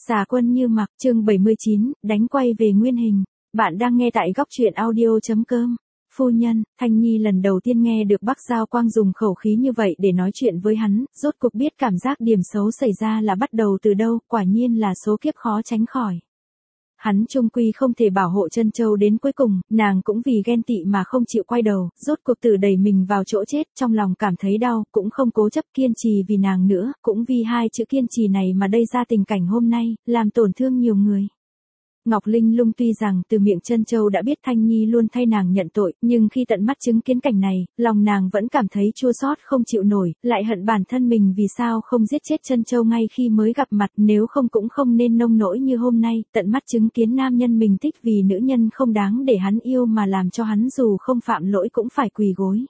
Xà Quân Như Mặc, chương 79, đánh quay về nguyên hình. Bạn đang nghe tại góc truyện audio.com. Phu nhân, Thanh Nhi lần đầu tiên nghe được Bắc Giao Quang dùng khẩu khí như vậy để nói chuyện với hắn, rốt cuộc biết cảm giác điểm xấu xảy ra là bắt đầu từ đâu, quả nhiên là số kiếp khó tránh khỏi. Hắn chung quy không thể bảo hộ Trân Châu đến cuối cùng, nàng cũng vì ghen tị mà không chịu quay đầu, rốt cuộc tự đẩy mình vào chỗ chết, trong lòng cảm thấy đau, cũng không cố chấp kiên trì vì nàng nữa, cũng vì hai chữ kiên trì này mà đây ra tình cảnh hôm nay, làm tổn thương nhiều người. Ngọc Linh Lung tuy rằng từ miệng Trân Châu đã biết Thanh Nhi luôn thay nàng nhận tội, nhưng khi tận mắt chứng kiến cảnh này, lòng nàng vẫn cảm thấy chua xót không chịu nổi, lại hận bản thân mình vì sao không giết chết Trân Châu ngay khi mới gặp mặt, nếu không cũng không nên nông nỗi như hôm nay, tận mắt chứng kiến nam nhân mình thích vì nữ nhân không đáng để hắn yêu mà làm cho hắn dù không phạm lỗi cũng phải quỳ gối.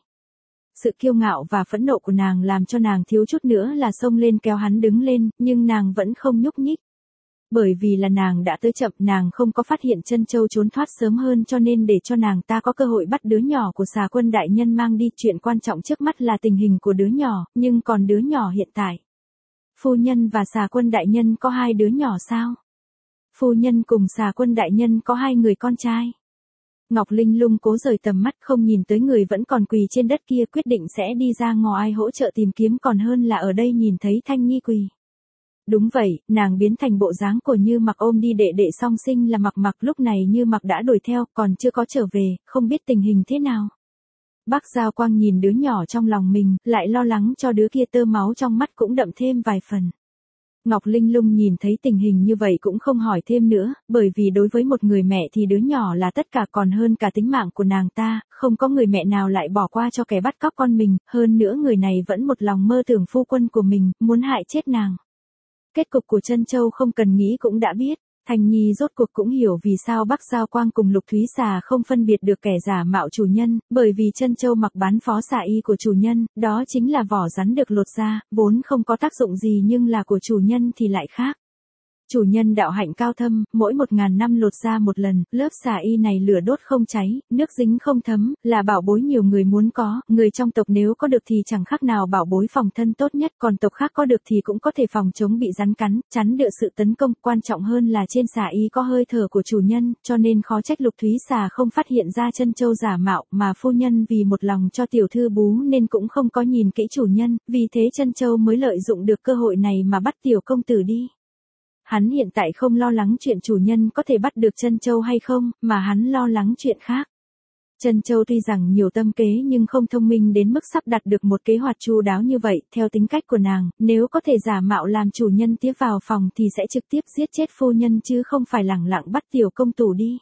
Sự kiêu ngạo và phẫn nộ của nàng làm cho nàng thiếu chút nữa là xông lên kéo hắn đứng lên, nhưng nàng vẫn không nhúc nhích. Bởi vì là nàng đã tới chậm, nàng không có phát hiện Trân Châu trốn thoát sớm hơn cho nên để cho nàng ta có cơ hội bắt đứa nhỏ của Xà Quân đại nhân mang đi, chuyện quan trọng trước mắt là tình hình của đứa nhỏ, nhưng còn đứa nhỏ hiện tại. Phu nhân và Xà Quân đại nhân có hai đứa nhỏ sao? Phu nhân cùng Xà Quân đại nhân có hai người con trai. Ngọc Linh Lung cố rời tầm mắt không nhìn tới người vẫn còn quỳ trên đất kia, quyết định sẽ đi ra ngoài hỗ trợ tìm kiếm còn hơn là ở đây nhìn thấy Thanh Nhi quỳ. Đúng vậy, nàng biến thành bộ dáng của Như Mặc ôm đi đệ đệ song sinh là Mặc Mặc, lúc này Như Mặc đã đuổi theo, còn chưa có trở về, không biết tình hình thế nào. Bắc Giao Quang nhìn đứa nhỏ trong lòng mình, lại lo lắng cho đứa kia, tơ máu trong mắt cũng đậm thêm vài phần. Ngọc Linh Lung nhìn thấy tình hình như vậy cũng không hỏi thêm nữa, bởi vì đối với một người mẹ thì đứa nhỏ là tất cả, còn hơn cả tính mạng của nàng ta, không có người mẹ nào lại bỏ qua cho kẻ bắt cóc con mình, hơn nữa người này vẫn một lòng mơ tưởng phu quân của mình, muốn hại chết nàng. Kết cục của Trân Châu không cần nghĩ cũng đã biết, Thanh Nhi rốt cuộc cũng hiểu vì sao Bắc Giao Quang cùng Lục Thúy Xà không phân biệt được kẻ giả mạo chủ nhân, bởi vì Trân Châu mặc bán phó xà y của chủ nhân, đó chính là vỏ rắn được lột ra, vốn không có tác dụng gì nhưng là của chủ nhân thì lại khác. Chủ nhân đạo hạnh cao thâm, mỗi 1000 năm lột ra một lần, lớp xà y này lửa đốt không cháy, nước dính không thấm, là bảo bối nhiều người muốn có, người trong tộc nếu có được thì chẳng khác nào bảo bối phòng thân tốt nhất, còn tộc khác có được thì cũng có thể phòng chống bị rắn cắn, chắn được sự tấn công, quan trọng hơn là trên xà y có hơi thở của chủ nhân, cho nên khó trách Lục Thúy Xà không phát hiện ra Trân Châu giả mạo, mà phu nhân vì một lòng cho tiểu thư bú nên cũng không có nhìn kỹ chủ nhân, vì thế Trân Châu mới lợi dụng được cơ hội này mà bắt tiểu công tử đi. Hắn hiện tại không lo lắng chuyện chủ nhân có thể bắt được Trân Châu hay không, mà hắn lo lắng chuyện khác. Trân Châu tuy rằng nhiều tâm kế nhưng không thông minh đến mức sắp đặt được một kế hoạch chu đáo như vậy, theo tính cách của nàng, nếu có thể giả mạo làm chủ nhân tiếp vào phòng thì sẽ trực tiếp giết chết phu nhân chứ không phải lẳng lặng bắt tiểu công tử đi.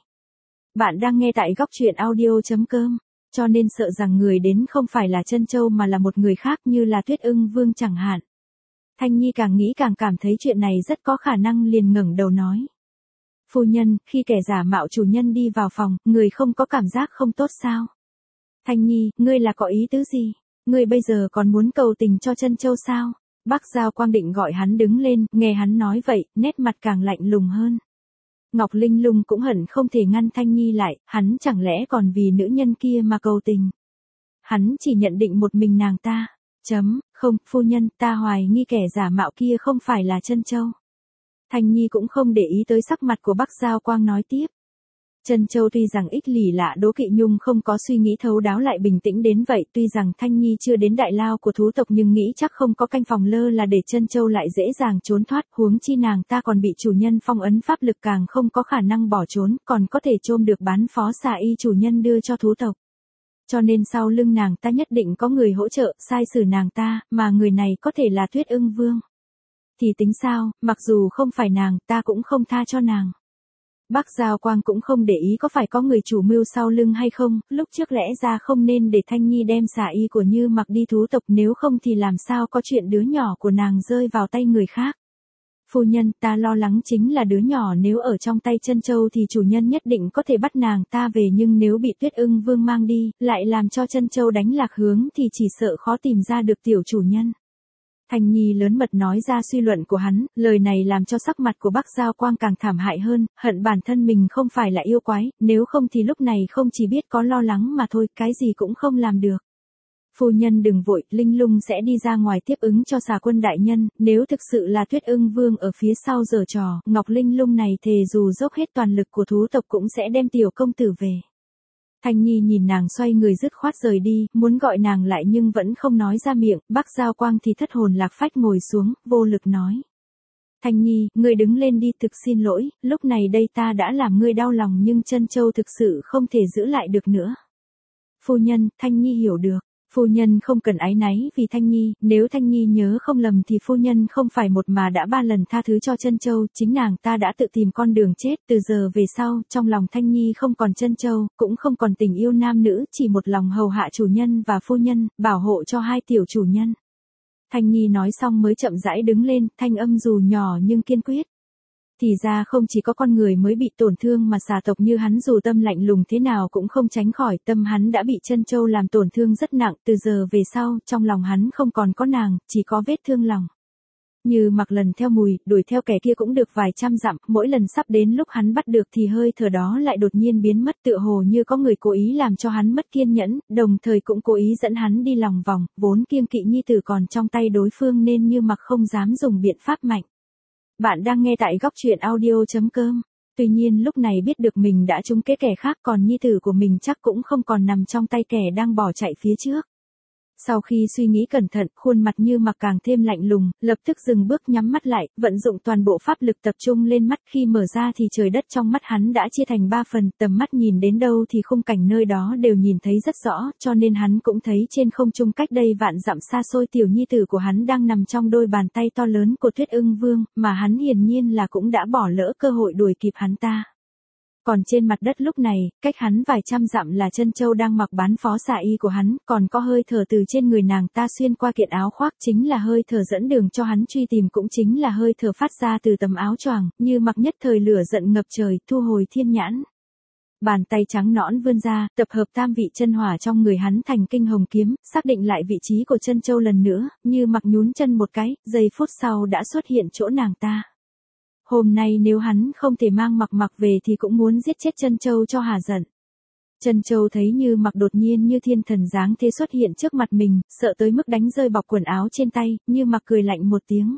Bạn đang nghe tại góc truyện audio.com, cho nên sợ rằng người đến không phải là Trân Châu mà là một người khác như là Tuyết Ưng Vương chẳng hạn. Thanh Nhi càng nghĩ càng cảm thấy chuyện này rất có khả năng, liền ngẩng đầu nói. Phu nhân, khi kẻ giả mạo chủ nhân đi vào phòng, người không có cảm giác không tốt sao? Thanh Nhi, ngươi là có ý tứ gì? Ngươi bây giờ còn muốn cầu tình cho Trân Châu sao? Bắc Giao Quang định gọi hắn đứng lên, nghe hắn nói vậy, nét mặt càng lạnh lùng hơn. Ngọc Linh Lung cũng hận không thể ngăn Thanh Nhi lại, hắn chẳng lẽ còn vì nữ nhân kia mà cầu tình? Hắn chỉ nhận định một mình nàng ta. Không, phu nhân, ta hoài nghi kẻ giả mạo kia không phải là Trân Châu. Thanh Nhi cũng không để ý tới sắc mặt của Bắc Giao Quang nói tiếp. Trân Châu tuy rằng ích lỷ lạ đố kỵ nhưng không có suy nghĩ thấu đáo lại bình tĩnh đến vậy, tuy rằng Thanh Nhi chưa đến đại lao của thú tộc nhưng nghĩ chắc không có canh phòng lơ là để Trân Châu lại dễ dàng trốn thoát, huống chi nàng ta còn bị chủ nhân phong ấn pháp lực, càng không có khả năng bỏ trốn, còn có thể chôm được bán phó xà y chủ nhân đưa cho thú tộc. Cho nên sau lưng nàng ta nhất định có người hỗ trợ, sai xử nàng ta, mà người này có thể là Tuyết Ưng Vương. Thì tính sao, mặc dù không phải nàng, ta cũng không tha cho nàng. Bắc Giao Quang cũng không để ý có phải có người chủ mưu sau lưng hay không, lúc trước lẽ ra không nên để Thanh Nhi đem xà y của Như Mặc đi thú tộc, nếu không thì làm sao có chuyện đứa nhỏ của nàng rơi vào tay người khác. Phu nhân, ta lo lắng chính là đứa nhỏ nếu ở trong tay Trân Châu thì chủ nhân nhất định có thể bắt nàng ta về, nhưng nếu bị Tuyết Ưng Vương mang đi, lại làm cho Trân Châu đánh lạc hướng thì chỉ sợ khó tìm ra được tiểu chủ nhân. Thanh Nhi lớn mật nói ra suy luận của hắn, lời này làm cho sắc mặt của Bắc Giao Quang càng thảm hại hơn, hận bản thân mình không phải là yêu quái, nếu không thì lúc này không chỉ biết có lo lắng mà thôi, cái gì cũng không làm được. Phu nhân đừng vội, Linh Lung sẽ đi ra ngoài tiếp ứng cho Xà Quân đại nhân, nếu thực sự là Tuyết Ưng Vương ở phía sau giở trò, Ngọc Linh Lung này thề dù dốc hết toàn lực của thú tộc cũng sẽ đem tiểu công tử về. Thanh Nhi nhìn nàng xoay người dứt khoát rời đi, muốn gọi nàng lại nhưng vẫn không nói ra miệng, Bắc Giao Quang thì thất hồn lạc phách ngồi xuống, vô lực nói. Thanh Nhi, ngươi đứng lên đi, thực xin lỗi, lúc này đây ta đã làm ngươi đau lòng nhưng Trân Châu thực sự không thể giữ lại được nữa. Phu nhân, Thanh Nhi hiểu được. Phu nhân không cần áy náy vì Thanh Nhi, nếu Thanh Nhi nhớ không lầm thì phu nhân không phải một mà đã 3 lần tha thứ cho Trân Châu, chính nàng ta đã tự tìm con đường chết, từ giờ về sau, trong lòng Thanh Nhi không còn Trân Châu, cũng không còn tình yêu nam nữ, chỉ một lòng hầu hạ chủ nhân và phu nhân, bảo hộ cho 2 tiểu chủ nhân. Thanh Nhi nói xong mới chậm rãi đứng lên, thanh âm dù nhỏ nhưng kiên quyết. Thì ra không chỉ có con người mới bị tổn thương mà xà tộc như hắn dù tâm lạnh lùng thế nào cũng không tránh khỏi, tâm hắn đã bị Trân Châu làm tổn thương rất nặng, từ giờ về sau, trong lòng hắn không còn có nàng, chỉ có vết thương lòng. Như Mặc lần theo mùi, đuổi theo kẻ kia cũng được vài trăm dặm, mỗi lần sắp đến lúc hắn bắt được thì hơi thở đó lại đột nhiên biến mất, tựa hồ như có người cố ý làm cho hắn mất kiên nhẫn, đồng thời cũng cố ý dẫn hắn đi lòng vòng, vốn kiêng kỵ nhi tử còn trong tay đối phương nên Như Mặc không dám dùng biện pháp mạnh. Bạn đang nghe tại góc truyện audio.com. Tuy nhiên lúc này biết được mình đã trúng kế kẻ khác, còn nhi tử của mình chắc cũng không còn nằm trong tay kẻ đang bỏ chạy phía trước. Sau khi suy nghĩ cẩn thận, khuôn mặt Như Mặc càng thêm lạnh lùng, lập tức dừng bước nhắm mắt lại, vận dụng toàn bộ pháp lực tập trung lên mắt, khi mở ra thì trời đất trong mắt hắn đã chia thành 3 phần, tầm mắt nhìn đến đâu thì khung cảnh nơi đó đều nhìn thấy rất rõ, cho nên hắn cũng thấy trên không trung cách đây vạn dặm xa xôi tiểu nhi tử của hắn đang nằm trong đôi bàn tay to lớn của Tuyết Ưng Vương, mà hắn hiển nhiên là cũng đã bỏ lỡ cơ hội đuổi kịp hắn ta. Còn trên mặt đất lúc này, cách hắn vài trăm dặm là Trân Châu đang mặc bán phó xà y của hắn, còn có hơi thở từ trên người nàng ta xuyên qua kiện áo khoác, chính là hơi thở dẫn đường cho hắn truy tìm, cũng chính là hơi thở phát ra từ tấm áo choàng. Như Mặc nhất thời lửa giận ngập trời, thu hồi thiên nhãn. Bàn tay trắng nõn vươn ra, tập hợp tam vị chân hỏa trong người hắn thành kinh hồng kiếm, xác định lại vị trí của Trân Châu lần nữa, Như Mặc nhún chân một cái, giây phút sau đã xuất hiện chỗ nàng ta. Hôm nay nếu hắn không thể mang Mặc về thì cũng muốn giết chết Trân Châu cho hà giận. Trân Châu thấy Như Mặc đột nhiên như thiên thần dáng thế xuất hiện trước mặt mình, sợ tới mức đánh rơi bọc quần áo trên tay, Như Mặc cười lạnh một tiếng.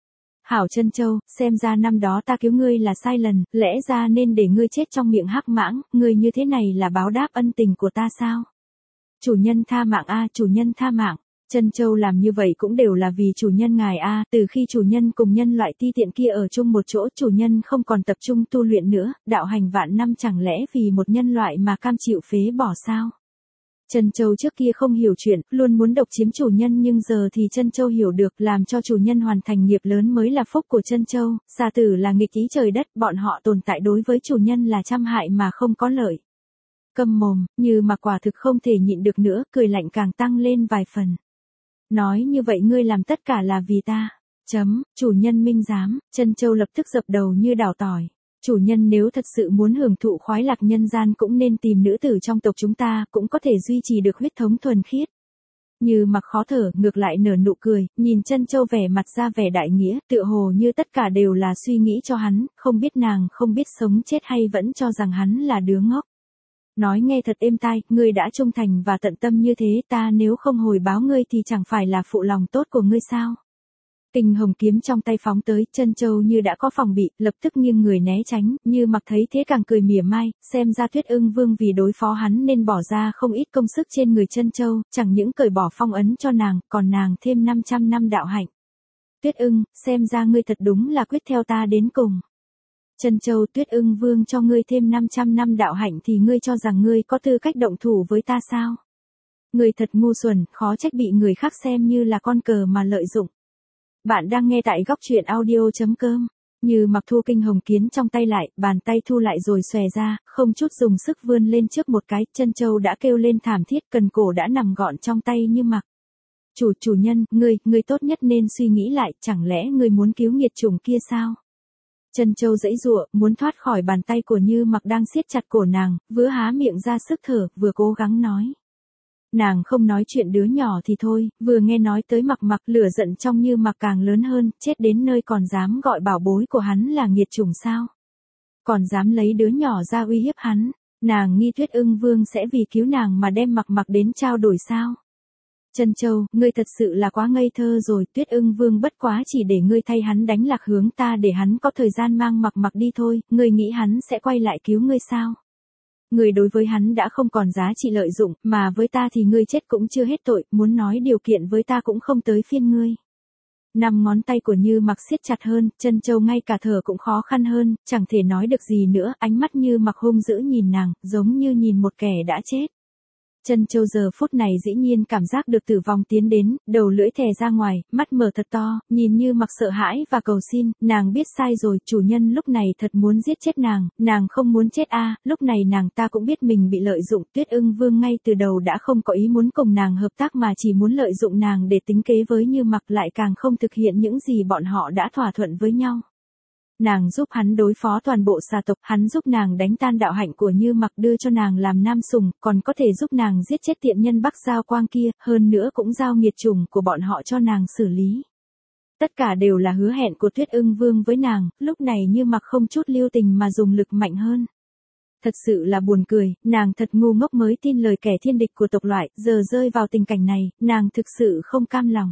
Hảo Trân Châu, xem ra năm đó ta cứu ngươi là sai lần, lẽ ra nên để ngươi chết trong miệng hắc mãng, ngươi như thế này là báo đáp ân tình của ta sao? Chủ nhân tha mạng a, chủ nhân tha mạng. Trân Châu làm như vậy cũng đều là vì chủ nhân ngài a, từ khi chủ nhân cùng nhân loại ti tiện kia ở chung một chỗ, chủ nhân không còn tập trung tu luyện nữa, đạo hành vạn năm chẳng lẽ vì một nhân loại mà cam chịu phế bỏ sao? Trân Châu trước kia không hiểu chuyện, luôn muốn độc chiếm chủ nhân, nhưng giờ thì Trân Châu hiểu được, làm cho chủ nhân hoàn thành nghiệp lớn mới là phúc của Trân Châu, xà tử là nghịch ý trời đất, bọn họ tồn tại đối với chủ nhân là trăm hại mà không có lợi. Câm mồm, Như Mặc quả thực không thể nhịn được nữa, cười lạnh càng tăng lên vài phần. Nói như vậy ngươi làm tất cả là vì ta. Chủ nhân minh giám, Trân Châu lập tức dập đầu như đảo tỏi. Chủ nhân nếu thật sự muốn hưởng thụ khoái lạc nhân gian cũng nên tìm nữ tử trong tộc chúng ta, cũng có thể duy trì được huyết thống thuần khiết. Như Mặc khó thở, ngược lại nở nụ cười, nhìn Trân Châu vẻ mặt ra vẻ đại nghĩa, tựa hồ như tất cả đều là suy nghĩ cho hắn, không biết nàng không biết sống chết hay vẫn cho rằng hắn là đứa ngốc. Nói nghe thật êm tai, ngươi đã trung thành và tận tâm như thế, ta nếu không hồi báo ngươi thì chẳng phải là phụ lòng tốt của ngươi sao? Kinh hồng kiếm trong tay phóng tới, Trân Châu như đã có phòng bị, lập tức nghiêng người né tránh, Như Mặc thấy thế càng cười mỉa mai, xem ra Tuyết Ưng Vương vì đối phó hắn nên bỏ ra không ít công sức trên người Trân Châu, chẳng những cởi bỏ phong ấn cho nàng, còn nàng thêm 500 năm đạo hạnh. Tuyết Ưng, xem ra ngươi thật đúng là quyết theo ta đến cùng. Trân Châu, Tuyết Ưng Vương cho ngươi thêm 500 năm đạo hạnh thì ngươi cho rằng ngươi có tư cách động thủ với ta sao? Ngươi thật ngu xuẩn, khó trách bị người khác xem như là con cờ mà lợi dụng. Bạn đang nghe tại góc truyện audio.com. Như Mặc thu kinh hồng kiếm trong tay lại, bàn tay thu lại rồi xòe ra, không chút dùng sức vươn lên trước một cái, Trân Châu đã kêu lên thảm thiết, cần cổ đã nằm gọn trong tay Như Mặc. Chủ nhân, ngươi tốt nhất nên suy nghĩ lại, chẳng lẽ ngươi muốn cứu nghiệt chủng kia sao? Trân Châu giãy giụa, muốn thoát khỏi bàn tay của Như Mặc đang siết chặt cổ nàng, vừa há miệng ra sức thở, vừa cố gắng nói. Nàng không nói chuyện đứa nhỏ thì thôi, vừa nghe nói tới Mặc, lửa giận trong Như Mặc càng lớn hơn, chết đến nơi còn dám gọi bảo bối của hắn là nghiệt chủng sao? Còn dám lấy đứa nhỏ ra uy hiếp hắn, nàng nghi Tuyết Ưng Vương sẽ vì cứu nàng mà đem Mặc đến trao đổi sao? Trân Châu, ngươi thật sự là quá ngây thơ rồi, Tuyết Ưng Vương bất quá chỉ để ngươi thay hắn đánh lạc hướng ta để hắn có thời gian mang mặc mặc đi thôi, ngươi nghĩ hắn sẽ quay lại cứu ngươi sao? Ngươi đối với hắn đã không còn giá trị lợi dụng, mà với ta thì ngươi chết cũng chưa hết tội, muốn nói điều kiện với ta cũng không tới phiên ngươi. 5 ngón tay của Như Mặc siết chặt hơn, Trân Châu ngay cả thở cũng khó khăn hơn, chẳng thể nói được gì nữa, ánh mắt Như Mặc hung dữ nhìn nàng, giống như nhìn một kẻ đã chết. Trân Châu giờ phút này dĩ nhiên cảm giác được tử vong tiến đến, đầu lưỡi thè ra ngoài, mắt mở thật to, nhìn Như Mặc sợ hãi và cầu xin, nàng biết sai rồi, chủ nhân lúc này thật muốn giết chết nàng không muốn chết lúc này nàng ta cũng biết mình bị lợi dụng, Tuyết Ưng Vương ngay từ đầu đã không có ý muốn cùng nàng hợp tác mà chỉ muốn lợi dụng nàng để tính kế với Như Mặc lại càng không thực hiện những gì bọn họ đã thỏa thuận với nhau. Nàng giúp hắn đối phó toàn bộ xà tộc, hắn giúp nàng đánh tan đạo hạnh của Như Mặc đưa cho nàng làm nam sủng, còn có thể giúp nàng giết chết tiện nhân Bắc Giao Quang kia, hơn nữa cũng giao nghiệt chủng của bọn họ cho nàng xử lý. Tất cả đều là hứa hẹn của Tuyết Ưng Vương với nàng, lúc này Như Mặc không chút lưu tình mà dùng lực mạnh hơn. Thật sự là buồn cười, nàng thật ngu ngốc mới tin lời kẻ thiên địch của tộc loại, giờ rơi vào tình cảnh này, nàng thực sự không cam lòng.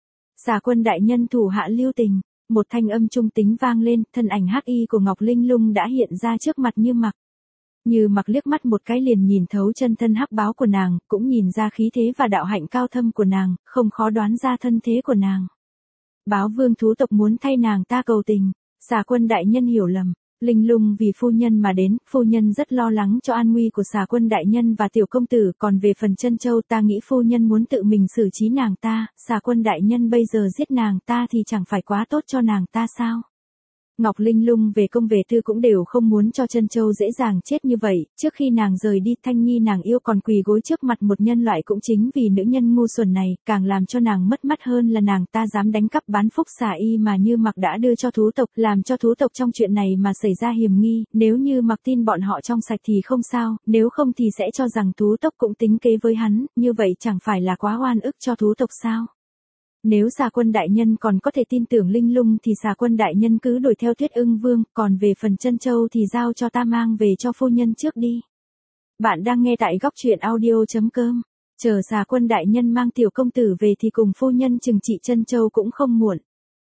Xà Quân đại nhân thủ hạ lưu tình. Một thanh âm trung tính vang lên, thân ảnh hắc y của Ngọc Linh Lung đã hiện ra trước mặt Như Mặc. Như Mặc liếc mắt một cái liền nhìn thấu chân thân hắc báo của nàng, cũng nhìn ra khí thế và đạo hạnh cao thâm của nàng, không khó đoán ra thân thế của nàng. Báo vương thú tộc muốn thay nàng ta cầu tình, Xà Quân đại nhân hiểu lầm. Linh Lung vì phu nhân mà đến, phu nhân rất lo lắng cho an nguy của Xà Quân đại nhân và tiểu công tử, còn về phần Trân Châu ta nghĩ phu nhân muốn tự mình xử trí nàng ta, Xà Quân đại nhân bây giờ giết nàng ta thì chẳng phải quá tốt cho nàng ta sao? Ngọc Linh Lung về công về tư cũng đều không muốn cho Trân Châu dễ dàng chết như vậy, trước khi nàng rời đi Thanh Nhi nàng yêu còn quỳ gối trước mặt một nhân loại cũng chính vì nữ nhân ngu xuẩn này, càng làm cho nàng mất mắt hơn là nàng ta dám đánh cắp bán phúc xà y mà Như Mặc đã đưa cho thú tộc, làm cho thú tộc trong chuyện này mà xảy ra hiểm nghi, nếu Như Mặc tin bọn họ trong sạch thì không sao, nếu không thì sẽ cho rằng thú tộc cũng tính kế với hắn, như vậy chẳng phải là quá oan ức cho thú tộc sao? Nếu Xà Quân đại nhân còn có thể tin tưởng Linh Lung thì Xà Quân đại nhân cứ đuổi theo Tuyết Ưng Vương, còn về phần Trân Châu thì giao cho ta mang về cho phu nhân trước đi. Bạn đang nghe tại góc truyện audio.com. Chờ Xà Quân đại nhân mang tiểu công tử về thì cùng phu nhân trừng trị Trân Châu cũng không muộn.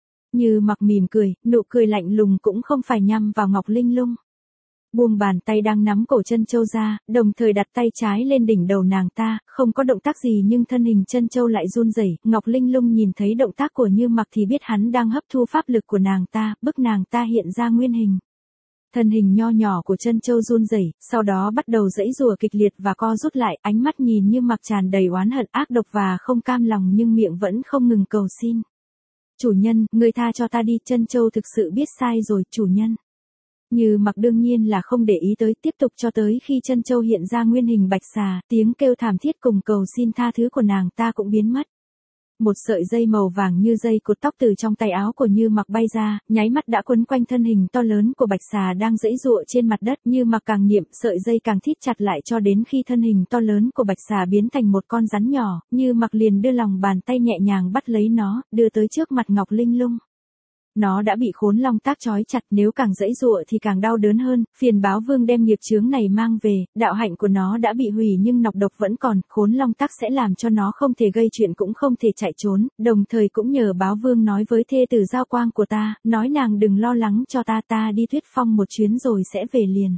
Như Mặc mỉm cười, nụ cười lạnh lùng cũng không phải nhằm vào Ngọc Linh Lung. Buông bàn tay đang nắm cổ Trân Châu ra, đồng thời đặt tay trái lên đỉnh đầu nàng ta, không có động tác gì nhưng thân hình Trân Châu lại run rẩy. Ngọc Linh Lung nhìn thấy động tác của Như Mặc thì biết hắn đang hấp thu pháp lực của nàng ta, bức nàng ta hiện ra nguyên hình. Thân hình nho nhỏ của Trân Châu run rẩy, sau đó bắt đầu giãy giụa kịch liệt và co rút lại, ánh mắt nhìn Như Mặc tràn đầy oán hận ác độc và không cam lòng nhưng miệng vẫn không ngừng cầu xin. Chủ nhân, người tha cho ta đi, Trân Châu thực sự biết sai rồi, chủ nhân. Như Mặc đương nhiên là không để ý tới, tiếp tục cho tới khi Trân Châu hiện ra nguyên hình bạch xà, tiếng kêu thảm thiết cùng cầu xin tha thứ của nàng ta cũng biến mất. Một sợi dây màu vàng như dây cột tóc từ trong tay áo của Như Mặc bay ra, nháy mắt đã quấn quanh thân hình to lớn của bạch xà đang giãy giụa trên mặt đất. Như Mặc càng niệm, sợi dây càng thít chặt lại cho đến khi thân hình to lớn của bạch xà biến thành một con rắn nhỏ, Như Mặc liền đưa lòng bàn tay nhẹ nhàng bắt lấy nó, đưa tới trước mặt Ngọc Linh Lung. Nó đã bị Khốn Long Tác trói chặt, nếu càng giãy giụa thì càng đau đớn hơn, phiền báo vương đem nghiệp chướng này mang về, đạo hạnh của nó đã bị hủy nhưng nọc độc vẫn còn, Khốn Long Tác sẽ làm cho nó không thể gây chuyện cũng không thể chạy trốn, đồng thời cũng nhờ báo vương nói với thê tử Giao Quang của ta, nói nàng đừng lo lắng cho ta đi Tuyết Phong một chuyến rồi sẽ về liền.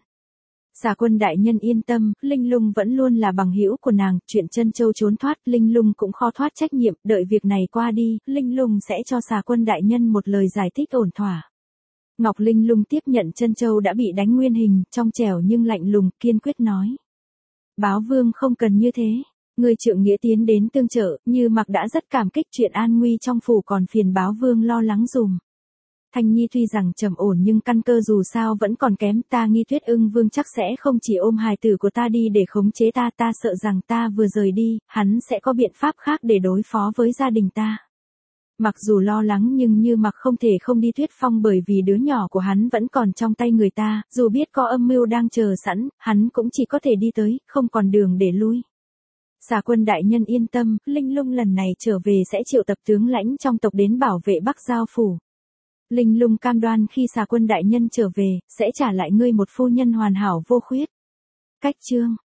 Xà Quân đại nhân yên tâm, Linh Lung vẫn luôn là bằng hữu của nàng, chuyện Trân Châu trốn thoát, Linh Lung cũng khó thoát trách nhiệm, đợi việc này qua đi, Linh Lung sẽ cho Xà Quân đại nhân một lời giải thích ổn thỏa. Ngọc Linh Lung tiếp nhận Trân Châu đã bị đánh nguyên hình, trong trẻo nhưng lạnh lùng, kiên quyết nói. Báo vương không cần như thế, người trượng nghĩa tiến đến tương trợ, Như Mặc đã rất cảm kích, chuyện an nguy trong phủ còn phiền báo vương lo lắng dùm. Thanh Nhi tuy rằng trầm ổn nhưng căn cơ dù sao vẫn còn kém, ta nghi Tuyết Ưng Vương chắc sẽ không chỉ ôm hài tử của ta đi để khống chế ta sợ rằng ta vừa rời đi, hắn sẽ có biện pháp khác để đối phó với gia đình ta. Mặc dù lo lắng nhưng Như Mặc không thể không đi Tuyết Phong bởi vì đứa nhỏ của hắn vẫn còn trong tay người ta, dù biết có âm mưu đang chờ sẵn, hắn cũng chỉ có thể đi tới, không còn đường để lui. Xà Quân đại nhân yên tâm, Linh Lung lần này trở về sẽ triệu tập tướng lãnh trong tộc đến bảo vệ Bắc Giao phủ. Linh Lung cam đoan khi Xà Quân đại nhân trở về, sẽ trả lại ngươi một phu nhân hoàn hảo vô khuyết. Cách chương